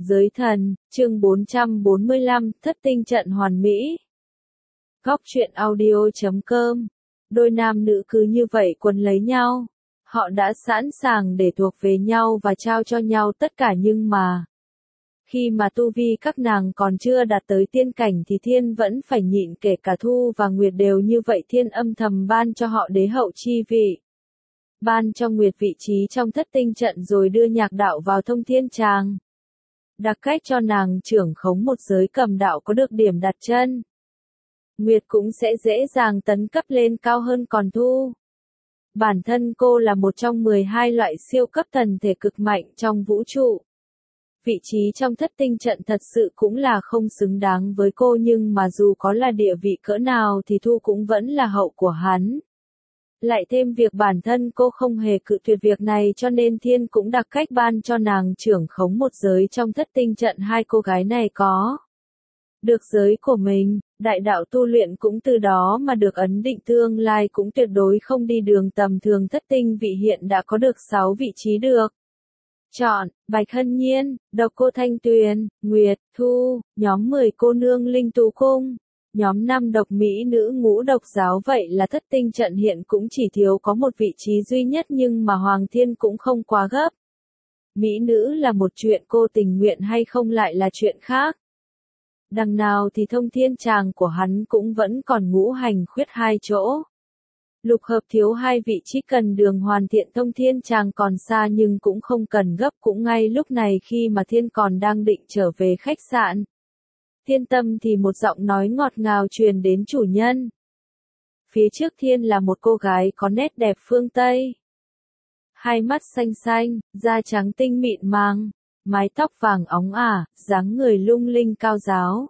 Giới thần, chương 445, thất tinh trận hoàn mỹ. Góc truyện audio.com. Đôi nam nữ cứ như vậy quấn lấy nhau. Họ đã sẵn sàng để thuộc về nhau và trao cho nhau tất cả, nhưng mà khi mà tu vi các nàng còn chưa đạt tới tiên cảnh thì Thiên vẫn phải nhịn, kể cả Thu và Nguyệt đều như vậy. Thiên âm thầm ban cho họ đế hậu chi vị, ban cho Nguyệt vị trí trong thất tinh trận, rồi đưa Nhạc Đạo vào Thông Thiên Tràng, đặc cách cho nàng trưởng khống một giới cầm đạo có được điểm đặt chân. Nguyệt cũng sẽ dễ dàng tấn cấp lên cao hơn, còn Thu, bản thân cô là một trong 12 loại siêu cấp thần thể cực mạnh trong vũ trụ. Vị trí trong thất tinh trận thật sự cũng là không xứng đáng với cô, nhưng mà dù có là địa vị cỡ nào thì Thu cũng vẫn là hậu của hắn. Lại thêm việc bản thân cô không hề cự tuyệt việc này, cho nên Thiên cũng đặc cách ban cho nàng trưởng khống một giới trong thất tinh trận. Hai cô gái này có được giới của mình, đại đạo tu luyện cũng từ đó mà được ấn định, tương lai cũng tuyệt đối không đi đường tầm thường. Thất tinh vị hiện đã có được 6 vị trí được chọn: Bạch Hân Nhiên, Độc Cô Thanh Tuyền, Nguyệt, Thu, nhóm 10 cô nương Linh Tú Cung, nhóm 5 độc mỹ nữ Ngũ Độc Giáo. Vậy là thất tinh trận hiện cũng chỉ thiếu có một vị trí duy nhất, nhưng mà Hoàng Thiên cũng không quá gấp. Mỹ nữ là một chuyện, cô tình nguyện hay không lại là chuyện khác. Đằng nào thì Thông Thiên Tràng của hắn cũng vẫn còn ngũ hành khuyết 2 chỗ. Lục hợp thiếu 2 vị, chỉ cần đường hoàn thiện Thông Thiên Tràng còn xa, nhưng cũng không cần gấp. Cũng ngay lúc này, khi mà Thiên còn đang định trở về khách sạn Thiên Tâm thì một giọng nói ngọt ngào truyền đến: chủ nhân. Phía trước Thiên là một cô gái có nét đẹp phương Tây. Hai mắt xanh xanh, da trắng tinh mịn màng, mái tóc vàng óng ả, dáng người lung linh cao ráo.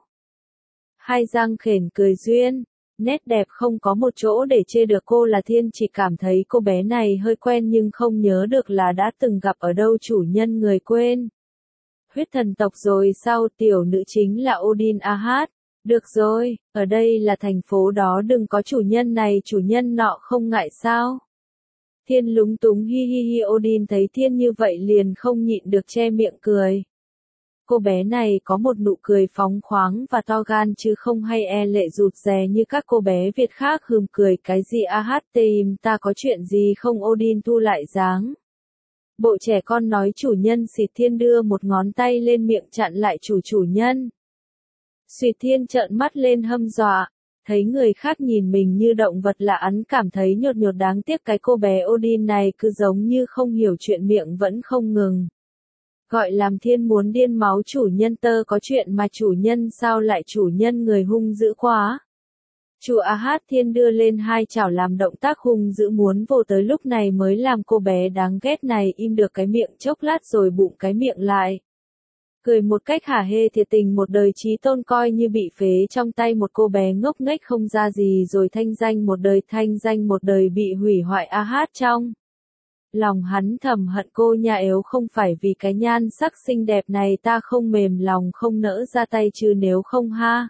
Hai răng khểnh cười duyên, nét đẹp không có một chỗ để chê được. Cô là Thiên chỉ cảm thấy cô bé này hơi quen, nhưng không nhớ được là đã từng gặp ở đâu. Chủ nhân người quên huyết thần tộc rồi sao? Tiểu nữ chính là Odin Ahad. Được rồi, ở đây là thành phố đó, đừng có chủ nhân này chủ nhân nọ, không ngại sao? Thiên lúng túng hi hi hi. Odin thấy Thiên như vậy liền không nhịn được che miệng cười. Cô bé này có một nụ cười phóng khoáng và to gan, chứ không hay e lệ rụt rè như các cô bé Việt khác. Hừm, cười cái gì Ahad, tìm ta có chuyện gì không? Odin thu lại dáng bộ trẻ con nói: chủ nhân xịt. Thiên đưa một ngón tay lên miệng chặn lại: chủ nhân. Xịt. Thiên trợn mắt lên hâm dọa, thấy người khác nhìn mình như động vật là hắn cảm thấy nhột nhột. Đáng tiếc cái cô bé Odin này cứ giống như không hiểu chuyện, miệng vẫn không ngừng gọi làm Thiên muốn điên máu. Chủ nhân tơ có chuyện mà chủ nhân, sao lại chủ nhân người hung dữ quá? Chủ Ahad. Thiên đưa lên hai chảo làm động tác hung dữ muốn vồ tới, lúc này mới làm cô bé đáng ghét này im được cái miệng chốc lát rồi bụng cái miệng lại. Cười một cách hả hê, thiệt tình một đời chí tôn coi như bị phế trong tay một cô bé ngốc nghếch không ra gì, rồi thanh danh một đời bị hủy hoại. Ahad trong lòng hắn thầm hận cô nhà, yếu không phải vì cái nhan sắc xinh đẹp này ta không mềm lòng không nỡ ra tay, chứ nếu không ha,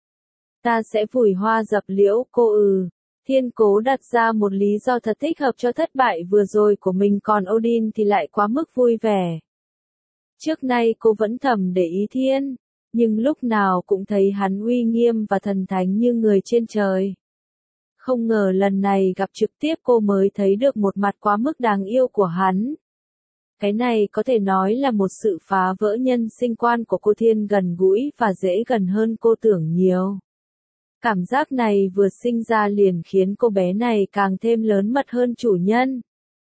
ta sẽ vùi hoa dập liễu cô. Thiên cố đặt ra một lý do thật thích hợp cho thất bại vừa rồi của mình, còn Odin thì lại quá mức vui vẻ. Trước nay cô vẫn thầm để ý Thiên, nhưng lúc nào cũng thấy hắn uy nghiêm và thần thánh như người trên trời. Không ngờ lần này gặp trực tiếp cô mới thấy được một mặt quá mức đáng yêu của hắn. Cái này có thể nói là một sự phá vỡ nhân sinh quan của cô. Thiên gần gũi và dễ gần hơn cô tưởng nhiều. Cảm giác này vừa sinh ra liền khiến cô bé này càng thêm lớn mật hơn. chủ nhân.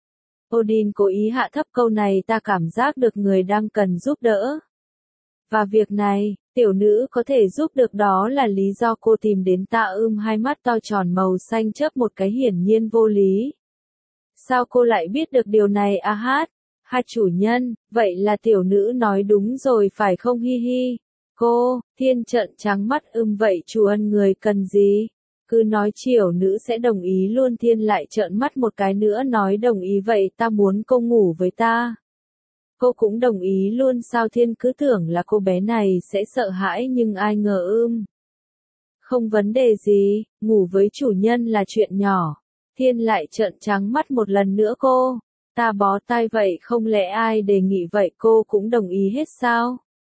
Odin cố ý hạ thấp câu này: ta cảm giác được người đang cần giúp đỡ. Và việc này, tiểu nữ có thể giúp được, đó là lý do cô tìm đến ta. Hai mắt to tròn màu xanh chớp một cái, hiển nhiên vô lý. Sao cô lại biết được điều này Ahad? Hai chủ nhân, vậy là tiểu nữ nói đúng rồi phải không? Hi hi. Cô. Thiên trợn trắng mắt: vậy chủ ân người cần gì? Cứ nói chiều nữ sẽ đồng ý luôn. Thiên lại trợn mắt một cái nữa nói: đồng ý. Vậy ta muốn cô ngủ với ta. Cô cũng đồng ý luôn sao? Thiên cứ tưởng là cô bé này sẽ sợ hãi, nhưng ai ngờ không vấn đề gì, ngủ với chủ nhân là chuyện nhỏ. Thiên lại trợn trắng mắt một lần nữa: cô, ta bó tay vậy không lẽ ai đề nghị vậy cô cũng đồng ý hết sao?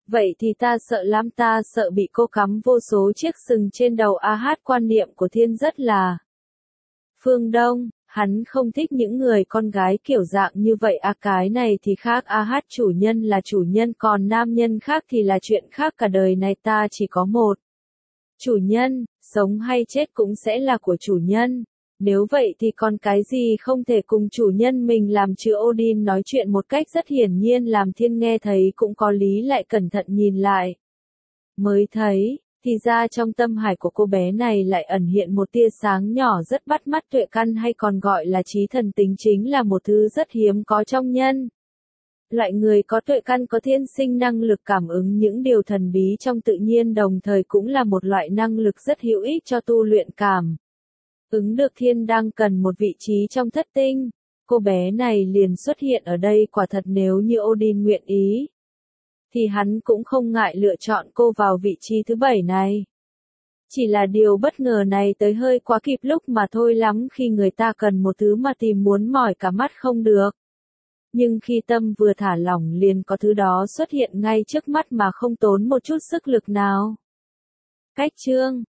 Vậy thì ta sợ lắm, ta sợ bị cô cắm vô số chiếc sừng trên đầu. Quan niệm của Thiên rất là phương Đông, hắn không thích những người con gái kiểu dạng như vậy. Cái này thì khác. Chủ nhân là chủ nhân, còn nam nhân khác thì là chuyện khác. Cả đời này ta chỉ có một chủ nhân, sống hay chết cũng sẽ là của chủ nhân. Nếu vậy thì còn cái gì không thể cùng chủ nhân mình làm chứ? Odin nói chuyện một cách rất hiển nhiên làm Thiên nghe thấy cũng có lý, lại cẩn thận nhìn lại. Mới thấy, thì ra trong tâm hải của cô bé này lại ẩn hiện một tia sáng nhỏ rất bắt mắt. Tuệ căn hay còn gọi là trí thần tính chính là một thứ rất hiếm có trong nhân. Loại người có tuệ căn có thiên sinh năng lực cảm ứng những điều thần bí trong tự nhiên, đồng thời cũng là một loại năng lực rất hữu ích cho tu luyện cảm ứng được. Thiên đang cần một vị trí trong thất tinh. Cô bé này liền xuất hiện ở đây. Quả thật nếu như Odin nguyện ý, thì hắn cũng không ngại lựa chọn cô vào vị trí thứ 7 này. Chỉ là điều bất ngờ này tới hơi quá kịp lúc mà thôi lắm, khi người ta cần một thứ mà tìm muốn mỏi cả mắt không được. Nhưng khi tâm vừa thả lỏng liền có thứ đó xuất hiện ngay trước mắt mà không tốn một chút sức lực nào. Cách chương